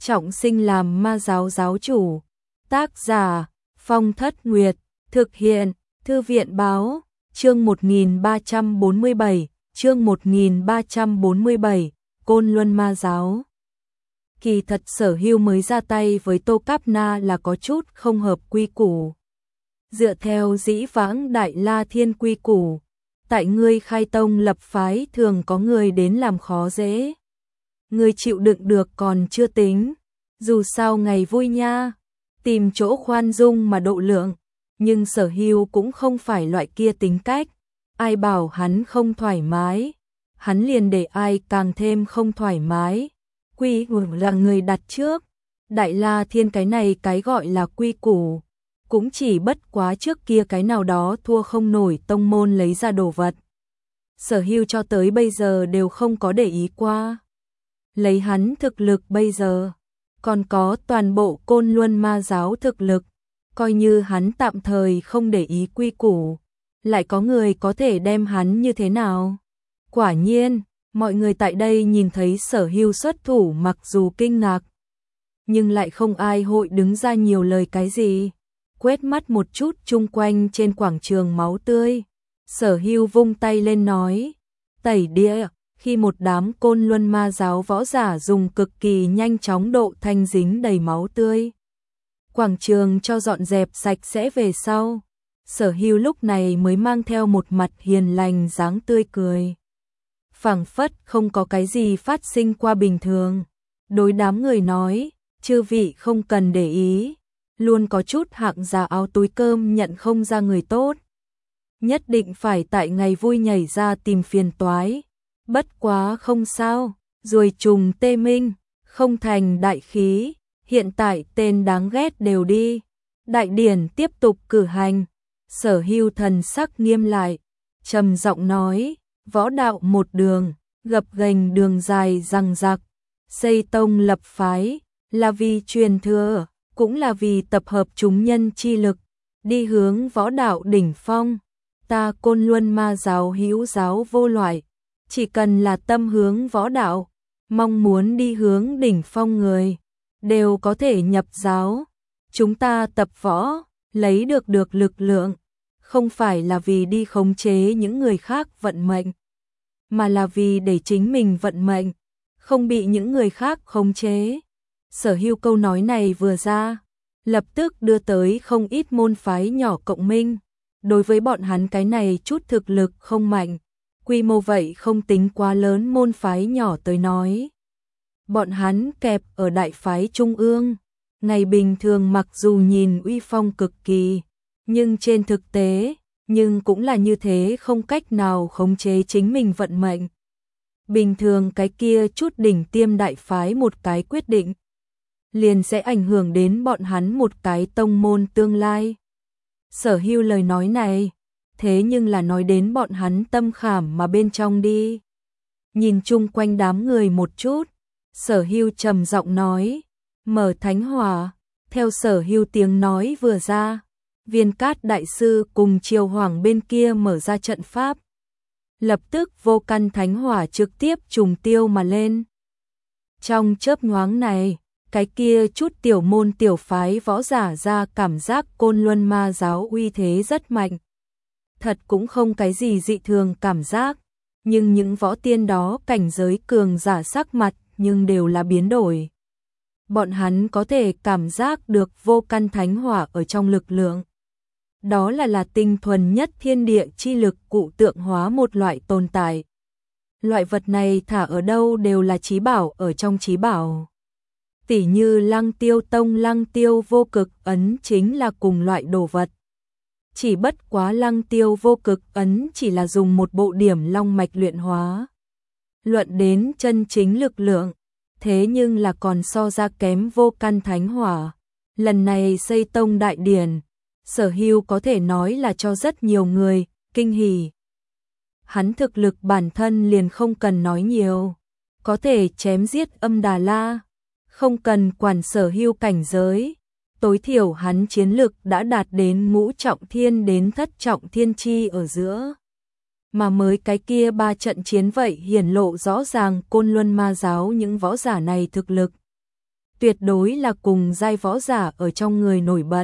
trọng sinh làm ma giáo giáo chủ. Tác giả Phong Thất Nguyệt, thực hiện Thư viện báo, chương 1347, chương 1347, Côn Luân ma giáo. Kỳ thật Sở Hưu mới ra tay với Tô Cáp Na là có chút không hợp quy củ. Dựa theo dĩ vãng Đại La Thiên quy củ, tại ngươi khai tông lập phái thường có người đến làm khó dễ. Ngươi chịu đựng được còn chưa tính, dù sao ngày vui nha, tìm chỗ khoan dung mà độ lượng, nhưng Sở Hưu cũng không phải loại kia tính cách, ai bảo hắn không thoải mái, hắn liền để ai càng thêm không thoải mái. Quy củ là người đặt trước, Đại La Thiên cái này cái gọi là quy củ, cũng chỉ bất quá trước kia cái nào đó thua không nổi tông môn lấy ra đồ vật. Sở Hưu cho tới bây giờ đều không có để ý qua. Lấy hắn thực lực bây giờ, còn có toàn bộ Côn Luân ma giáo thực lực, coi như hắn tạm thời không để ý quy củ, lại có người có thể đem hắn như thế nào? Quả nhiên, mọi người tại đây nhìn thấy Sở Hưu xuất thủ mặc dù kinh ngạc, nhưng lại không ai hội đứng ra nhiều lời cái gì. Quét mắt một chút chung quanh trên quảng trường máu tươi, Sở Hưu vung tay lên nói, tẩy địa. Khi một đám Côn Luân ma giáo võ giả dùng cực kỳ nhanh chóng độ thanh dính đầy máu tươi, quảng trường cho dọn dẹp sạch sẽ về sau, Sở Hưu lúc này mới mang theo một mặt hiền lành dáng tươi cười, phảng phất không có cái gì phát sinh qua bình thường. Đối đám người nói, chư vị không cần để ý, luôn có chút hạng già áo túi cơm nhận không ra người tốt, nhất định phải tại ngày vui nhảy ra tìm phiền toái. Bất quá không sao, ruồi trùng tê minh, không thành đại khí, hiện tại tên đáng ghét đều đi. Đại điển tiếp tục cử hành, Sở Hưu thần sắc nghiêm lại, trầm giọng nói, võ đạo một đường, gập ghềnh đường dài răng rạc, xây tông lập phái, là vì truyền thừa, cũng là vì tập hợp chúng nhân chi lực, đi hướng võ đạo đỉnh phong. Ta Côn Luân ma giáo hữu giáo vô loại, chỉ cần là tâm hướng võ đạo, mong muốn đi hướng đỉnh phong người, đều có thể nhập giáo. Chúng ta tập võ, lấy được lực lượng, không phải là vì đi khống chế những người khác vận mệnh, mà là vì để chính mình vận mệnh, không bị những người khác khống chế. Sở Hưu câu nói này vừa ra, lập tức đưa tới không ít môn phái nhỏ cộng minh. Đối với bọn hắn cái này chút thực lực không mạnh, quy mô vậy không tính quá lớn môn phái nhỏ tới nói, bọn hắn kẹp ở đại phái trung ương, ngày bình thường mặc dù nhìn uy phong cực kỳ, nhưng trên thực tế, nhưng cũng là như thế không cách nào khống chế chính mình vận mệnh. Bình thường cái kia chút đỉnh tiêm đại phái một cái quyết định, liền sẽ ảnh hưởng đến bọn hắn một cái tông môn tương lai. Sở Hưu lời nói này, thế nhưng là nói đến bọn hắn tâm khảm mà bên trong đi. Nhìn chung quanh đám người một chút, Sở Hưu trầm giọng nói, mở thánh hỏa. Theo Sở Hưu tiếng nói vừa ra, Viên Cát đại sư cùng Triều Hoàng bên kia mở ra trận pháp. Lập tức vô căn thánh hỏa trực tiếp trùng tiêu mà lên. Trong chớp nhoáng này, cái kia chút tiểu môn tiểu phái võ giả ra cảm giác Côn Luân ma giáo uy thế rất mạnh. Thật cũng không cái gì dị thường cảm giác, nhưng những võ tiên đó cảnh giới cường giả sắc mặt nhưng đều là biến đổi. Bọn hắn có thể cảm giác được vô căn thánh hỏa ở trong lực lượng. Đó là tinh thuần nhất thiên địa chi lực cụ tượng hóa một loại tồn tại. Loại vật này thả ở đâu đều là chí bảo ở trong chí bảo. Tỉ như Lăng Tiêu Tông Lăng Tiêu vô cực ấn chính là cùng loại đồ vật. Chỉ bất quá Lăng Tiêu vô cực ấn chỉ là dùng một bộ điểm long mạch luyện hóa. Luận đến chân chính lực lượng, thế nhưng là còn so ra kém vô căn thánh hỏa. Lần này xây tông đại điển, Sở Hưu có thể nói là cho rất nhiều người kinh hỉ. Hắn thực lực bản thân liền không cần nói nhiều, có thể chém giết Âm Đà La, không cần quản Sở Hưu cảnh giới, tối thiểu hắn chiến lực đã đạt đến ngũ trọng thiên đến thất trọng thiên chi ở giữa. Mà mới cái kia 3 trận chiến vậy hiển lộ rõ ràng Côn Luân ma giáo những võ giả này thực lực. tuyệt đối là cùng giai võ giả ở trong người nổi bật.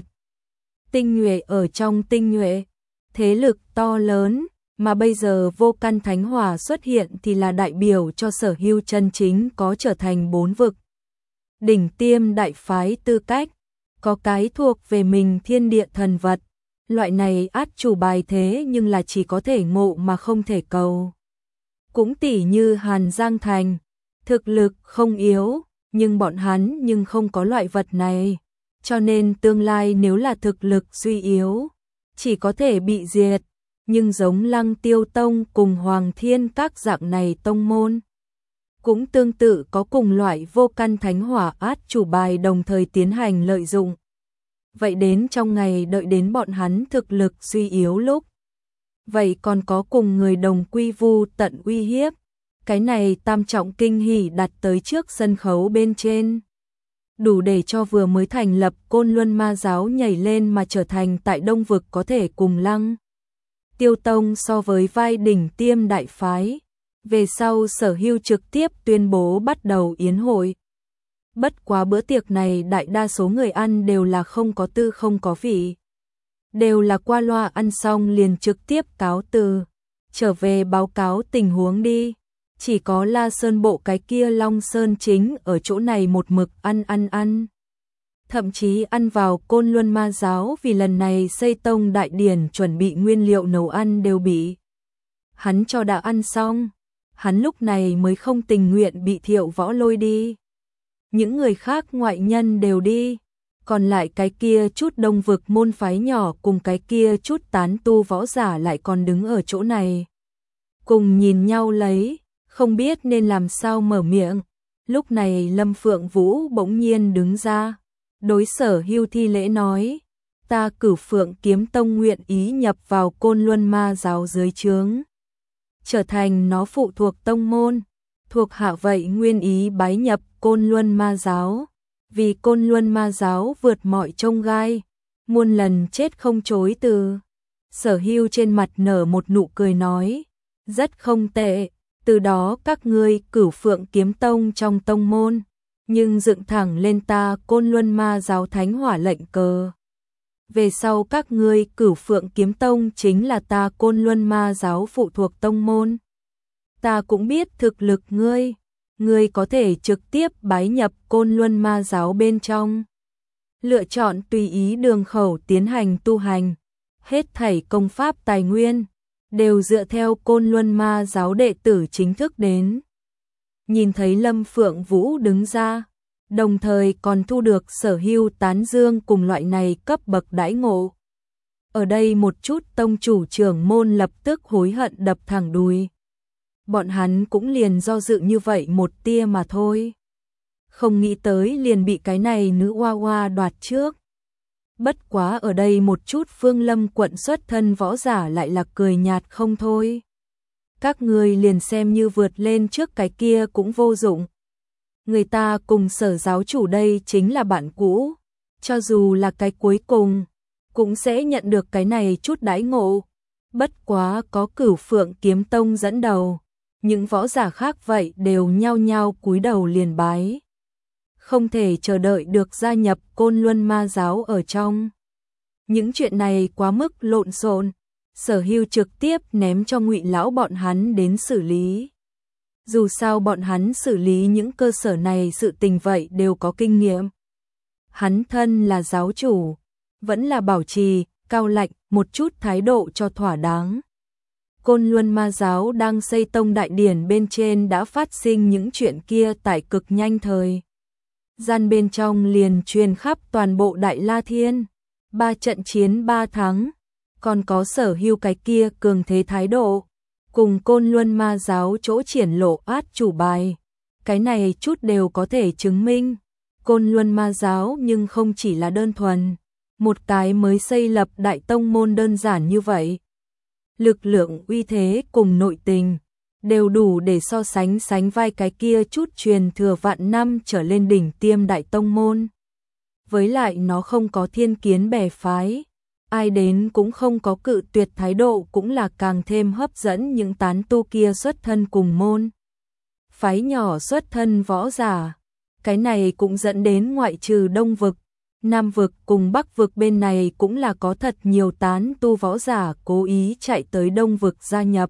Tinh nhuệ ở trong tinh nhuệ, thế lực to lớn, mà bây giờ Vô Căn Thánh Hỏa xuất hiện thì là đại biểu cho Sở Hưu chân chính có trở thành 4 vực đỉnh tiêm đại phái tư cách, có cái thuộc về mình thiên địa thần vật. Loại này át chủ bài thế nhưng là chỉ có thể ngộ mà không thể cầu. Cũng tỉ như Hàn Giang Thành, thực lực không yếu, nhưng bọn hắn nhưng không có loại vật này. Cho nên tương lai nếu là thực lực suy yếu, chỉ có thể bị diệt. Nhưng giống Lăng Tiêu Tông cùng Hoàng Thiên các dạng này tông môn, cũng tương tự có cùng loại Vô Căn Thánh Hỏa át chủ bài đồng thời tiến hành lợi dụng. Vậy đến trong ngày đợi đến bọn hắn thực lực suy yếu lúc, vậy còn có cùng người đồng quy vu tận uy hiếp. Cái này tam trọng kinh hỉ đặt tới trước sân khấu bên trên, đủ để cho vừa mới thành lập Côn Luân Ma giáo nhảy lên mà trở thành tại Đông vực có thể cùng Lăng Tiêu Tông so với vai đỉnh tiêm đại phái. Về sau Sở Hưu trực tiếp tuyên bố bắt đầu yến hội. Bất quá bữa tiệc này đại đa số người ăn đều là không có tư không có vị. Đều là qua loa ăn xong liền trực tiếp cáo từ, trở về báo cáo tình huống đi. Chỉ có La Sơn bộ cái kia Long Sơn chính ở chỗ này một mực ăn. Thậm chí ăn vào Côn Luân Ma giáo vì lần này xây tông đại điển chuẩn bị nguyên liệu nấu ăn đều bị hắn cho đã ăn xong. Hắn lúc này mới không tình nguyện bị Thiệu Võ lôi đi. Những người khác ngoại nhân đều đi, còn lại cái kia chút Đông vực môn phái nhỏ cùng cái kia chút tán tu võ giả lại còn đứng ở chỗ này. Cùng nhìn nhau lấy, không biết nên làm sao mở miệng. Lúc này Lâm Phượng Vũ bỗng nhiên đứng ra, đối Sở Hưu thi lễ nói, ta Cửu Phượng Kiếm Tông nguyện ý nhập vào Côn Luân Ma giáo dưới trướng, trở thành nó phụ thuộc tông môn. Thuộc hạ vậy nguyên ý bái nhập Côn Luân Ma giáo, vì Côn Luân Ma giáo vượt mọi chông gai, muôn lần chết không chối từ. Sở Hưu trên mặt nở một nụ cười nói, rất không tệ, từ đó các ngươi Cửu Phượng Kiếm Tông trong tông môn, nhưng dựng thẳng lên ta Côn Luân Ma giáo thánh hỏa lệnh cờ. Về sau các ngươi Cửu Phượng Kiếm Tông chính là ta Côn Luân Ma giáo phụ thuộc tông môn. Ta cũng biết thực lực ngươi có thể trực tiếp bái nhập Côn Luân Ma giáo bên trong. Lựa chọn tùy ý đường khẩu tiến hành tu hành, hết thảy công pháp tài nguyên, đều dựa theo Côn Luân Ma giáo đệ tử chính thức đến. Nhìn thấy Lâm Phượng Vũ đứng ra, đồng thời còn thu được Sở Hưu tán dương cùng loại này cấp bậc đãi ngộ. Ở đây một chút tông chủ trưởng môn lập tức hối hận đập thẳng đùi. Bọn hắn cũng liền do dự như vậy một tia mà thôi. Không nghĩ tới liền bị cái này nữ oa oa đoạt trước. Bất quá ở đây một chút Phương Lâm quận xuất thân võ giả lại là cười nhạt không thôi. Các người liền xem như vượt lên trước cái kia cũng vô dụng. Người ta cùng Sở giáo chủ đây chính là bạn cũ. Cho dù là cái cuối cùng, cũng sẽ nhận được cái này chút đãi ngộ. Bất quá có Cửu Phượng Kiếm Tông dẫn đầu, những võ giả khác vậy đều nhao nhao cúi đầu liền bái. Không thể chờ đợi được gia nhập Côn Luân Ma giáo ở trong. Những chuyện này quá mức lộn xộn, Sở Hưu trực tiếp ném cho Ngụy lão bọn hắn đến xử lý. Dù sao bọn hắn xử lý những cơ sở này sự tình vậy đều có kinh nghiệm. Hắn thân là giáo chủ, vẫn là bảo trì cao lạnh một chút thái độ cho thỏa đáng. Côn Luân Ma giáo đang xây tông đại điển bên trên đã phát sinh những chuyện kia tại cực nhanh thời gian bên trong liền truyền khắp toàn bộ Đại La Thiên. 3 trận chiến 3 thắng, còn có Sở Hưu cái kia cường thế thái độ, cùng Côn Luân Ma giáo chỗ triển lộ át chủ bài. Cái này chút đều có thể chứng minh, Côn Luân Ma giáo nhưng không chỉ là đơn thuần một cái mới xây lập đại tông môn đơn giản như vậy. Lực lượng uy thế cùng nội tình đều đủ để so sánh vai cái kia chút truyền thừa vạn năm trở lên đỉnh tiêm đại tông môn. Với lại nó không có thiên kiến bè phái, ai đến cũng không có cự tuyệt thái độ cũng là càng thêm hấp dẫn những tán tu kia xuất thân cùng môn. Phái nhỏ xuất thân võ giả, Cái này cũng dẫn đến ngoại trừ Đông vực, Nam vực cùng Bắc vực bên này cũng là có thật nhiều tán tu võ giả cố ý chạy tới Đông vực gia nhập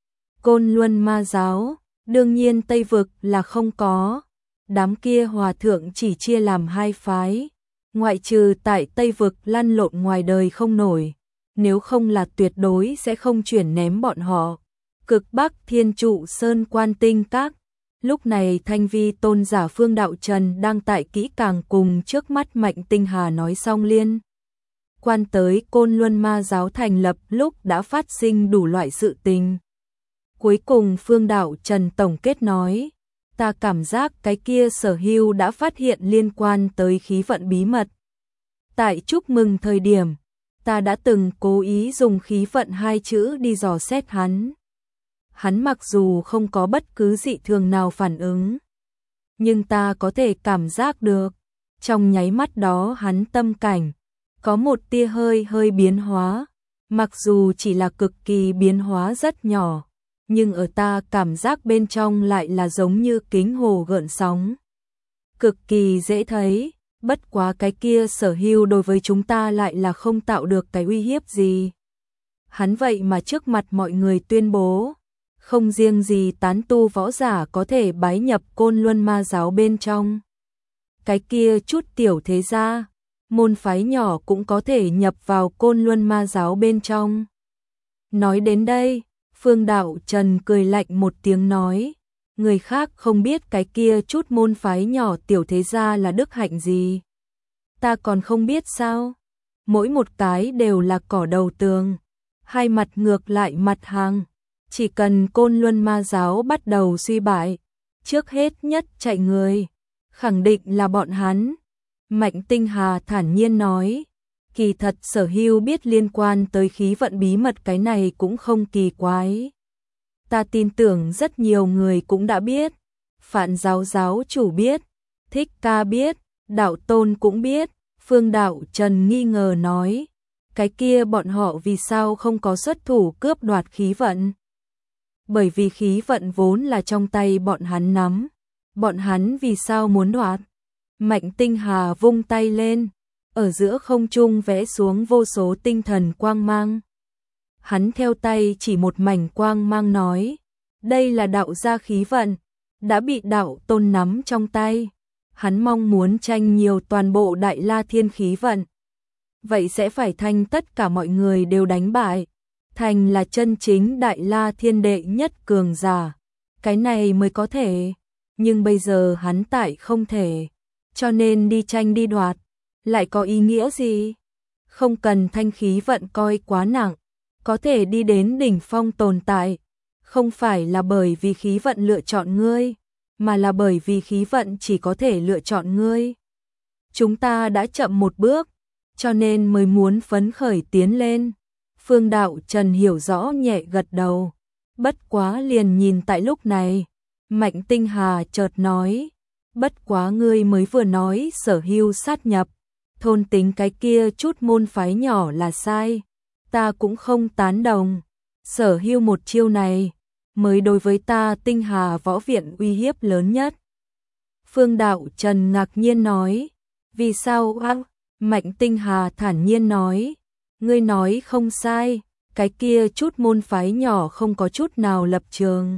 Côn Luân Ma giáo. Đương nhiên Tây vực là không có. Đám kia hòa thượng chỉ chia làm hai phái, ngoại trừ tại Tây vực lăn lộn ngoài đời không nổi, nếu không là tuyệt đối sẽ không chuyển ném bọn họ. Cực Bắc Thiên Trụ Sơn Quan Tinh Các. Lúc này Thanh Vi tôn giả Phương Đạo Trần đang tại kỹ càng cùng trước mắt Mạnh Tinh Hà nói xong liên quan tới Côn Luân Ma giáo thành lập lúc đã phát sinh đủ loại sự tình. Cuối cùng Phương Đạo Trần tổng kết nói, ta cảm giác cái kia Sở Hưu đã phát hiện liên quan tới khí vận bí mật. Tại chúc mừng thời điểm, ta đã từng cố ý dùng khí vận hai chữ đi dò xét hắn. Hắn mặc dù không có bất cứ dị thường nào phản ứng, nhưng ta có thể cảm giác được, trong nháy mắt đó hắn tâm cảnh có một tia hơi biến hóa, mặc dù chỉ là cực kỳ biến hóa rất nhỏ, nhưng ở ta cảm giác bên trong lại là giống như kính hồ gợn sóng. Cực kỳ dễ thấy, bất quá cái kia Sở Hưu đối với chúng ta lại là không tạo được cái uy hiếp gì. Hắn vậy mà trước mặt mọi người tuyên bố, không riêng gì tán tu võ giả có thể bái nhập Côn Luân Ma giáo bên trong. Cái kia chút tiểu thế gia, môn phái nhỏ cũng có thể nhập vào Côn Luân Ma giáo bên trong. Nói đến đây, Phương Đạo Trần cười lạnh một tiếng nói, người khác không biết cái kia chút môn phái nhỏ tiểu thế gia là đức hạnh gì. Ta còn không biết sao, mỗi một cái đều là cỏ đầu tường, hai mặt ngược lại mặt hàng. Chỉ cần Côn Luân Ma giáo bắt đầu suy bại, trước hết nhất chạy người, khẳng định là bọn hắn. Mạnh Tinh Hà thản nhiên nói, kỳ thật Sở Hưu biết liên quan tới khí vận bí mật cái này cũng không kỳ quái. Ta tin tưởng rất nhiều người cũng đã biết, Phạn giáo giáo chủ biết, Thích Ca biết, Đạo Tôn cũng biết. Phương Đạo Trần nghi ngờ nói, cái kia bọn họ vì sao không có xuất thủ cướp đoạt khí vận? Bởi vì khí vận vốn là trong tay bọn hắn nắm, bọn hắn vì sao muốn đoạt? Mạnh Tinh Hà vung tay lên, ở giữa không trung vẽ xuống vô số tinh thần quang mang. Hắn theo tay chỉ một mảnh quang mang nói, đây là đạo gia khí vận, đã bị Đạo Tôn nắm trong tay. Hắn mong muốn tranh nhiều toàn bộ Đại La Thiên khí vận. Vậy sẽ phải thành tất cả mọi người đều đánh bại. Thành là chân chính Đại La Thiên đệ nhất cường giả. Cái này mới có thể. Nhưng bây giờ hắn tại không thể. Cho nên đi tranh đi đoạt. Lại có ý nghĩa gì? Không cần thanh khí vận coi quá nặng. Có thể đi đến đỉnh phong tồn tại. Không phải là bởi vì khí vận lựa chọn ngươi, mà là bởi vì khí vận chỉ có thể lựa chọn ngươi. Chúng ta đã chậm một bước, cho nên mới muốn phấn khởi tiến lên. Phương Đạo Trần hiểu rõ nhẹ gật đầu. Bất quá liền nhìn tại lúc này, Mạnh Tinh Hà chợt nói, bất quá ngươi mới vừa nói Sở Hưu sát nhập, thôn tính cái kia chút môn phái nhỏ là sai, ta cũng không tán đồng. Sở Hưu một chiêu này mới đối với ta Tinh Hà võ viện uy hiếp lớn nhất. Phương Đạo Trần ngạc nhiên nói, vì sao? Mạnh Tinh Hà thản nhiên nói, ngươi nói không sai, cái kia chút môn phái nhỏ không có chút nào lập trường,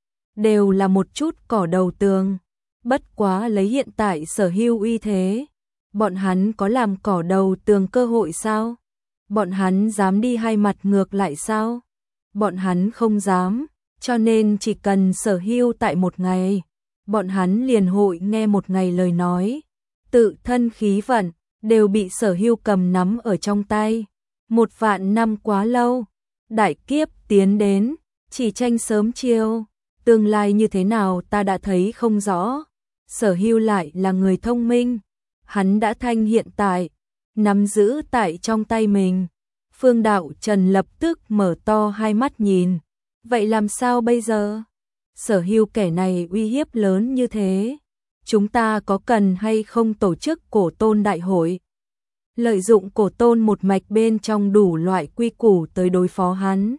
đều là một chút cỏ đầu tường. Bất quá lấy hiện tại Sở Hưu uy thế, bọn hắn có làm cỏ đầu tường cơ hội sao? Bọn hắn dám đi hai mặt ngược lại sao? Bọn hắn không dám. Cho nên chỉ cần Sở Hưu tại một ngày, bọn hắn liền hội nghe một ngày lời nói. Tự thân khí vận đều bị Sở Hưu cầm nắm ở trong tay. 1.000 năm quá lâu, đại kiếp tiến đến, chỉ tranh sớm chiều. Tương lai như thế nào ta đã thấy không rõ. Sở Hưu lại là người thông minh, hắn đã thanh hiện tại, nắm giữ tại trong tay mình. Phương Đạo Trần lập tức mở to hai mắt nhìn. Vậy làm sao bây giờ? Sở Hưu kẻ này uy hiếp lớn như thế, chúng ta có cần hay không tổ chức cổ tôn đại hội? Lợi dụng cổ tôn một mạch bên trong đủ loại quy củ tới đối phó hắn.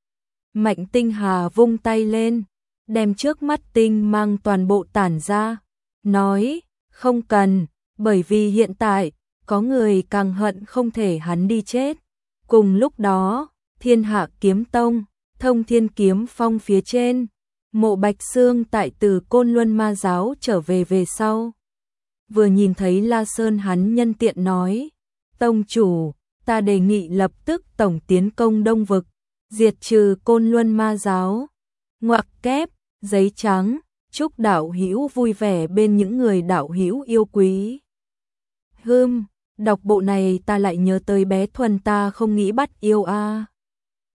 Mạnh Tinh Hà vung tay lên, đem trước mắt tinh mang toàn bộ tản ra, nói, Không cần, bởi vì hiện tại, có người càng hận không thể hắn đi chết. Cùng lúc đó, Thiên Hạ Kiếm Tông, Thông Thiên Kiếm Phong phía trên, Mộ Bạch Xương tại từ Côn Luân Ma Giáo trở về sau. Vừa nhìn thấy La Sơn hắn nhân tiện nói, tông chủ, ta đề nghị lập tức tổng tiến công Đông Vực, diệt trừ Côn Luân Ma Giáo. Ngoặc kép, giấy trắng, chúc đạo hữu vui vẻ bên những người đạo hữu yêu quý. Đọc bộ này ta lại nhớ tới bé Thuần ta không nghĩ bắt yêu a.